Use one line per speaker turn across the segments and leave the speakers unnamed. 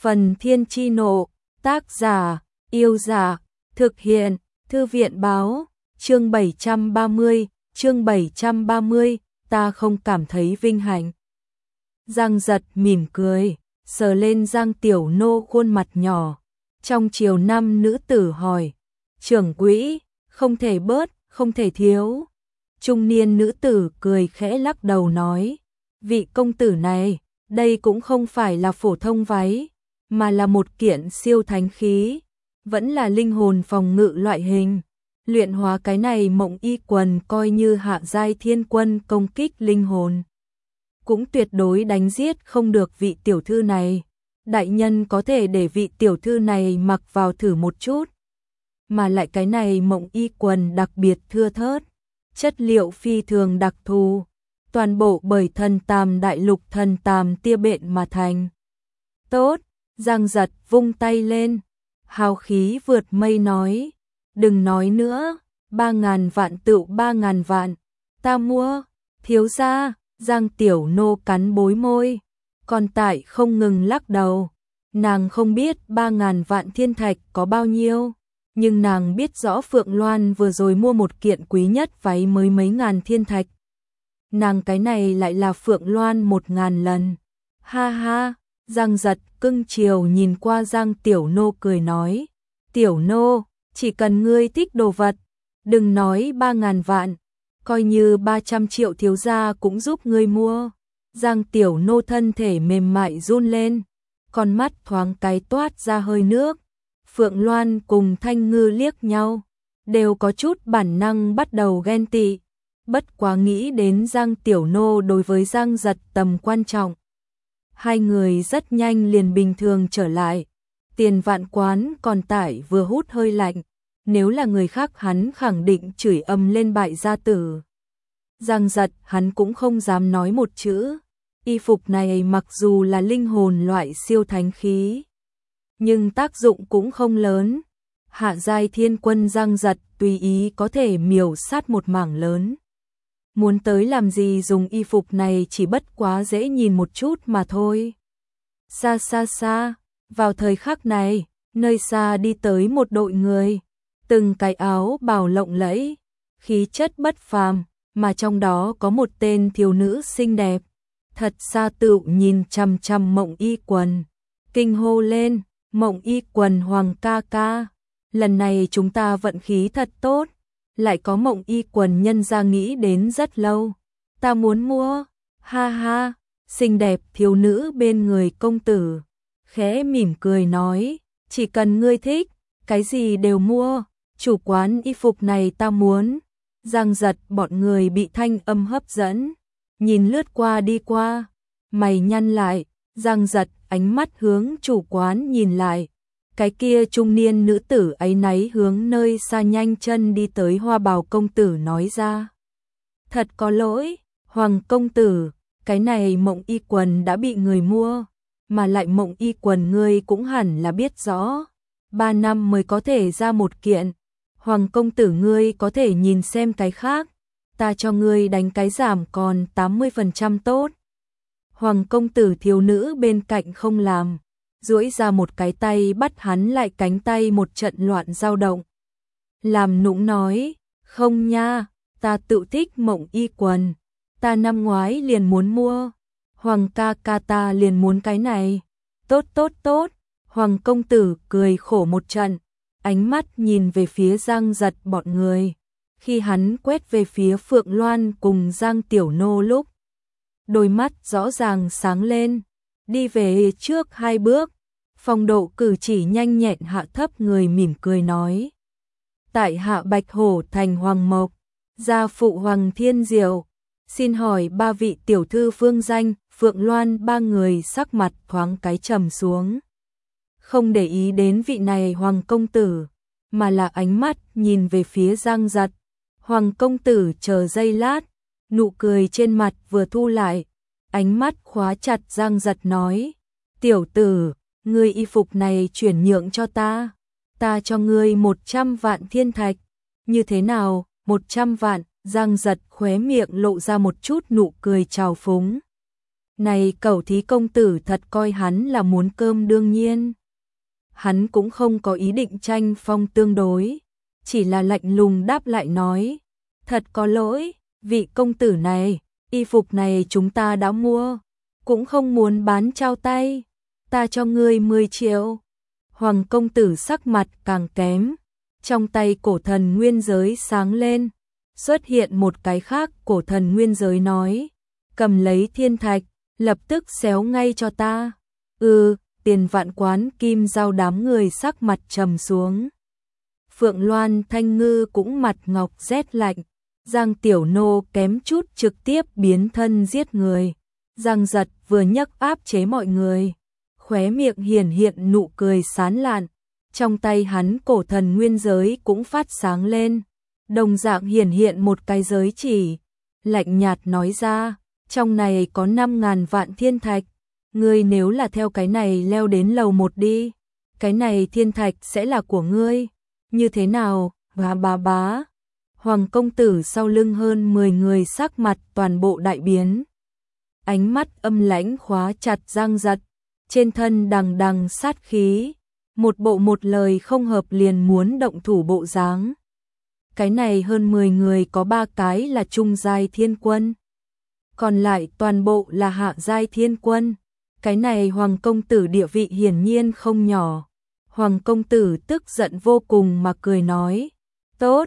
Phần Thiên Chi Nộ, tác giả, Yêu Giả, thực hiện, Thư viện Báo, chương 730, ta không cảm thấy vinh hạnh. Giang Giật mỉm cười, sờ lên Giang Tiểu Nô khuôn mặt nhỏ. Trong chiều năm nữ tử hỏi, trưởng quỹ, không thể bớt, không thể thiếu. Trung niên nữ tử cười khẽ lắc đầu nói, vị công tử này, đây cũng không phải là phổ thông váy, mà là một kiện siêu thánh khí, vẫn là linh hồn phòng ngự loại hình. Luyện hóa cái này mộng y quần coi như hạ giai thiên quân công kích linh hồn, cũng tuyệt đối đánh giết không được vị tiểu thư này. Đại nhân có thể để vị tiểu thư này mặc vào thử một chút. Mà lại cái này mộng y quần đặc biệt thưa thớt, chất liệu phi thường đặc thù, toàn bộ bởi thần tàm đại lục thần tàm tia bện mà thành. Tốt, Giang Giật vung tay lên, hào khí vượt mây nói, đừng nói nữa, 3.000 vạn tựu 3.000 vạn, ta mua. Thiếu gia, Giang Tiểu Nô cắn bối môi, còn tại không ngừng lắc đầu. Nàng không biết 3.000 vạn thiên thạch có bao nhiêu, nhưng nàng biết rõ Phượng Loan vừa rồi mua một kiện quý nhất váy mới mấy ngàn thiên thạch. Nàng cái này lại là Phượng Loan 1.000 lần. Ha ha, Giang Giật cưng chiều nhìn qua Giang Tiểu Nô cười nói, Tiểu Nô, chỉ cần ngươi thích đồ vật, đừng nói 3.000 vạn, coi như 300 triệu thiếu gia cũng giúp ngươi mua. Giang Tiểu Nô thân thể mềm mại run lên, con mắt thoáng cái toát ra hơi nước. Phượng Loan cùng Thanh Ngư liếc nhau, đều có chút bản năng bắt đầu ghen tị. Bất quá nghĩ đến Giang Tiểu Nô đối với Giang Giật tầm quan trọng, hai người rất nhanh liền bình thường trở lại. Tiền Vạn Quán còn tải vừa hút hơi lạnh, nếu là người khác hắn khẳng định chửi ầm lên bại gia tử. Giang Giật hắn cũng không dám nói một chữ. Y phục này mặc dù là linh hồn loại siêu thánh khí, nhưng tác dụng cũng không lớn. Hạ giai thiên quân Giang Giật tùy ý có thể miểu sát một mảng lớn. Muốn tới làm gì dùng y phục này chỉ bất quá dễ nhìn một chút mà thôi. Xa xa xa, vào thời khắc này, nơi xa đi tới một đội người, từng cái áo bào lộng lẫy, khí chất bất phàm, mà trong đó có một tên thiếu nữ xinh đẹp. Thật xa tựu nhìn chằm chằm mộng y quần, kinh hô lên, mộng y quần Hoàng ca ca, lần này chúng ta vận khí thật tốt, lại có mộng y quần nhân ra nghĩ đến rất lâu, ta muốn mua. Ha ha, xinh đẹp thiếu nữ bên người công tử khẽ mỉm cười nói, chỉ cần ngươi thích, cái gì đều mua, chủ quán y phục này ta muốn. Giang Giật bọn người bị thanh âm hấp dẫn, nhìn lướt qua đi qua, mày nhăn lại. Giang Giật ánh mắt hướng chủ quán nhìn lại, cái kia trung niên nữ tử ấy náy hướng nơi xa nhanh chân đi tới Hoa Bào công tử nói ra, thật có lỗi, Hoàng công tử, cái này mộng y quần đã bị người mua, mà lại mộng y quần ngươi cũng hẳn là biết rõ, 3 năm mới có thể ra một kiện. Hoàng công tử ngươi có thể nhìn xem cái khác, ta cho ngươi đánh cái giảm còn 80% tốt. Hoàng công tử thiếu nữ bên cạnh không làm, duỗi ra một cái tay bắt hắn lại cánh tay một trận loạn dao động. Làm nũng nói, không nha, ta tự thích mộng y quần, ta năm ngoái liền muốn mua, Hoàng ca ca ta liền muốn cái này. Tốt tốt tốt, Hoàng công tử cười khổ một trận, ánh mắt nhìn về phía Giang Giật bọn người. Khi hắn quét về phía Phượng Loan cùng Giang Tiểu Nô lúc, đôi mắt rõ ràng sáng lên, đi về trước 2 bước, phong độ cử chỉ nhanh nhẹn hạ thấp người mỉm cười nói, tại hạ Bạch Hổ thành Hoàng Mộc, gia phụ Hoàng Thiên Diệu, xin hỏi 3 vị tiểu thư phương danh. Phượng Loan 3 người sắc mặt thoáng cái trầm xuống, không để ý đến vị này Hoàng công tử, mà là ánh mắt nhìn về phía Giang Giật. Hoàng công tử chờ giây lát, nụ cười trên mặt vừa thu lại, ánh mắt khóa chặt Giang Giật nói, tiểu tử, ngươi y phục này chuyển nhượng cho ta, ta cho ngươi 100 vạn thiên thạch, như thế nào? 100 vạn. Giang Giật khóe miệng lộ ra một chút nụ cười trào phúng. Này Cẩu Thí công tử thật coi hắn là muốn cơm đương nhiên. Hắn cũng không có ý định tranh phong tương đối, chỉ là lạnh lùng đáp lại nói, thật có lỗi, vị công tử này, y phục này chúng ta đã mua, cũng không muốn bán trao tay, ta cho ngươi 10 triệu. Hoàng công tử sắc mặt càng kém, trong tay cổ thần nguyên giới sáng lên, xuất hiện một cái khác, cổ thần nguyên giới nói, cầm lấy thiên thạch, lập tức xéo ngay cho ta. Tiền Vạn Quán Kim Giao đám người sắc mặt trầm xuống. Phượng Loan Thanh Ngư cũng mặt ngọc rét lạnh, Giang Tiểu Nô kém chút trực tiếp biến thân giết người. Giang Giật vừa nhấc áp chế mọi người, khóe miệng hiển hiện nụ cười sán lạn, trong tay hắn cổ thần nguyên giới cũng phát sáng lên, đồng dạng hiển hiện một cái giới chỉ, lạnh nhạt nói ra, trong này có 5.000 vạn thiên thạch, ngươi nếu là theo cái này leo đến lầu 1 đi, cái này thiên thạch sẽ là của ngươi, như thế nào? Bá. Hoàng công tử sau lưng hơn 10 người sắc mặt toàn bộ đại biến. Ánh mắt âm lãnh khóa chặt Giang Giật, trên thân đằng đằng sát khí, một bộ một lời không hợp liền muốn động thủ bộ dáng. Cái này hơn 10 người có 3 cái là trung giai thiên quân, còn lại toàn bộ là hạ giai thiên quân. Cái này Hoàng công tử địa vị hiển nhiên không nhỏ. Hoàng công tử tức giận vô cùng mà cười nói, tốt,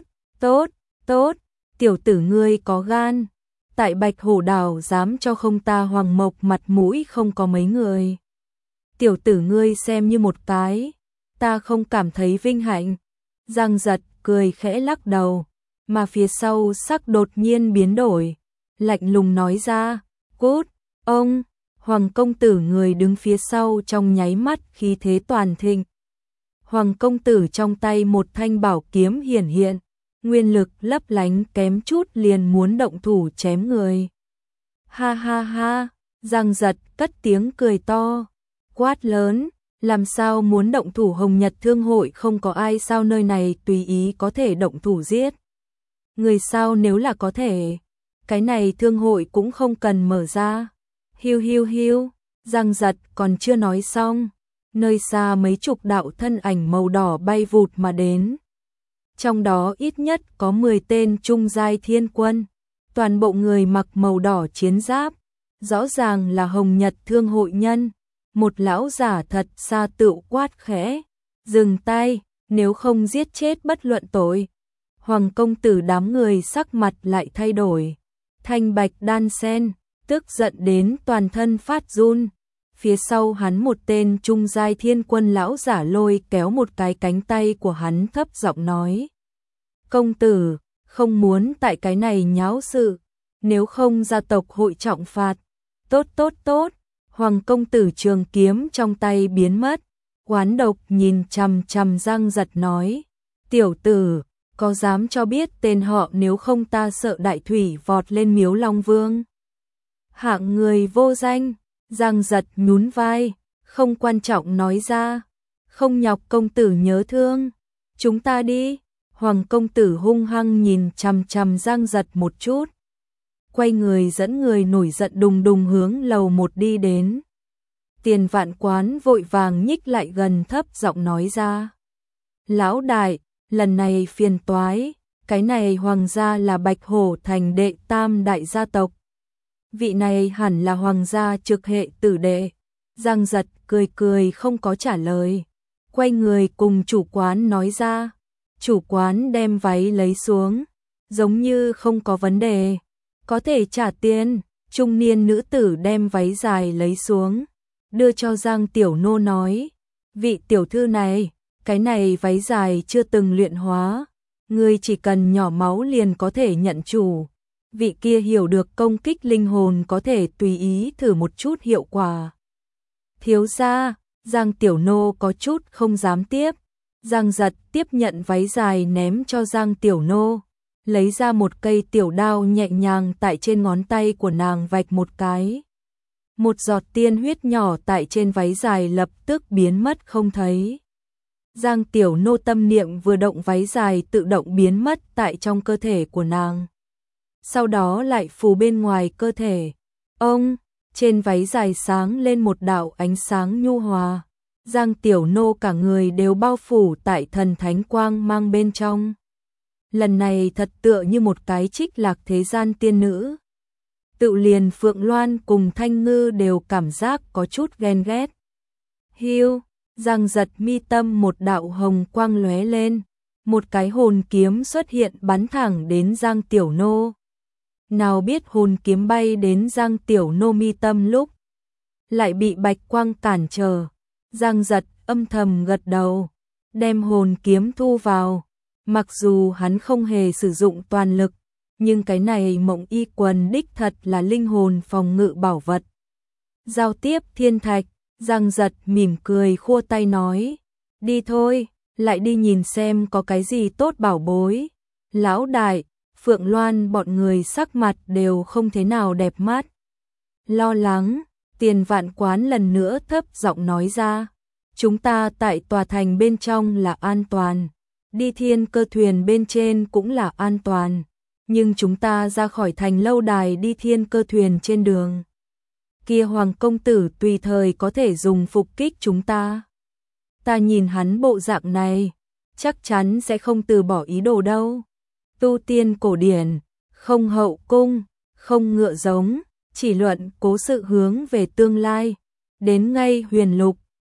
tiểu tử ngươi có gan, tại Bạch Hổ Đảo dám cho không ta Hoàng Mộc mặt mũi không có mấy người. Tiểu tử ngươi xem như một cái, ta không cảm thấy vinh hạnh. Giang Giật cười khẽ lắc đầu, mà phía sau sắc đột nhiên biến đổi, lạnh lùng nói ra, cút, ông. Hoàng công tử người đứng phía sau trong nháy mắt khí thế toàn thịnh. Hoàng công tử trong tay một thanh bảo kiếm hiển hiện, nguyên lực lấp lánh kém chút liền muốn động thủ chém người. Ha, Giang Giật cất tiếng cười to, quát lớn, làm sao muốn động thủ? Hồng Nhật Thương hội không có ai sao, nơi này tùy ý có thể động thủ giết người sao? Nếu là có thể, cái này thương hội cũng không cần mở ra. Hiu, Giang Giật còn chưa nói xong, nơi xa mấy chục đạo thân ảnh màu đỏ bay vụt mà đến. Trong đó ít nhất có 10 tên trung giai thiên quân, toàn bộ người mặc màu đỏ chiến giáp, rõ ràng là Hồng Nhật Thương hội nhân. Một lão giả thật xa tựu quát khẽ, dừng tay, nếu không giết chết bất luận tội. Hoàng công tử đám người sắc mặt lại thay đổi, thanh bạch đan sen, tức giận đến toàn thân phát run. Phía sau hắn một tên trung giai thiên quân lão giả lôi kéo một cái cánh tay của hắn, thấp giọng nói, công tử, không muốn tại cái này nháo sự, nếu không gia tộc hội trọng phạt. Tốt. Hoàng công tử trường kiếm trong tay biến mất, oán độc nhìn chằm chằm Giang Giật nói, tiểu tử, có dám cho biết tên họ, nếu không ta sợ đại thủy vọt lên Miếu Long Vương. Hạng người vô danh. Giang Giật nhún vai, không quan trọng nói ra, không nhọc công tử nhớ thương, chúng ta đi. Hoàng công tử hung hăng nhìn chằm chằm Giang Giật một chút, quay người dẫn người nổi giận đùng đùng hướng lầu 1 đi đến. Tiền Vạn Quán vội vàng nhích lại gần, thấp giọng nói ra, lão đại, lần này phiền toái, cái này hoàng gia là Bạch Hổ thành đệ tam đại gia tộc, vị này hẳn là hoàng gia trực hệ tử đệ. Giang Giật cười không có trả lời, quay người cùng chủ quán nói ra. Chủ quán đem váy lấy xuống, giống như không có vấn đề, có thể trả tiền. Trung niên nữ tử đem váy dài lấy xuống, đưa cho Giang Tiểu Nô nói, vị tiểu thư này, cái này váy dài chưa từng luyện hóa, ngươi chỉ cần nhỏ máu liền có thể nhận chủ. Vị kia hiểu được công kích linh hồn, có thể tùy ý thử một chút hiệu quả. Thiếu gia, Giang Tiểu Nô có chút không dám tiếp. Giang Giật tiếp nhận váy dài ném cho Giang Tiểu Nô, lấy ra một cây tiểu đao nhẹ nhàng tại trên ngón tay của nàng vạch một cái. Một giọt tiên huyết nhỏ tại trên váy dài lập tức biến mất không thấy. Giang Tiểu Nô tâm niệm vừa động, váy dài tự động biến mất tại trong cơ thể của nàng. Sau đó lại phù bên ngoài cơ thể. Ông, trên váy dài sáng lên một đạo ánh sáng nhu hòa. Giang Tiểu Nô cả người đều bao phủ tại thần thánh quang mang bên trong. Lần này thật tựa như một cái trích lạc thế gian tiên nữ. Tự liền Phượng Loan cùng Thanh Ngư đều cảm giác có chút ghen ghét. Hiu, Giang giật mi tâm một đạo hồng quang lóe lên, một cái hồn kiếm xuất hiện bắn thẳng đến Giang Tiểu Nô. Nào biết hồn kiếm bay đến Giang Tiểu Nô mi tâm lúc lại bị bạch quang cản trở. Giang giật âm thầm gật đầu, đem hồn kiếm thu vào. Mặc dù hắn không hề sử dụng toàn lực, nhưng cái này Mộng Y Quần đích thật là linh hồn phòng ngự bảo vật. Giao tiếp thiên thạch, Giang giật mỉm cười khua tay nói, đi thôi, lại đi nhìn xem có cái gì tốt bảo bối. Lão đại, Phượng Loan bọn người sắc mặt đều không thế nào đẹp mắt. Lo lắng, Tiền Vạn Quán lần nữa thấp giọng nói ra, chúng ta tại tòa thành bên trong là an toàn, đi thiên cơ thuyền bên trên cũng là an toàn, nhưng chúng ta ra khỏi thành lâu đài đi thiên cơ thuyền trên đường. Kia Hoàng công tử tùy thời có thể dùng phục kích chúng ta. Ta nhìn hắn bộ dạng này, chắc chắn sẽ không từ bỏ ý đồ đâu. Tu tiên cổ điển, không hậu cung, không ngựa giống, chỉ luận cố sự hướng về tương lai. Đến ngay huyền lục,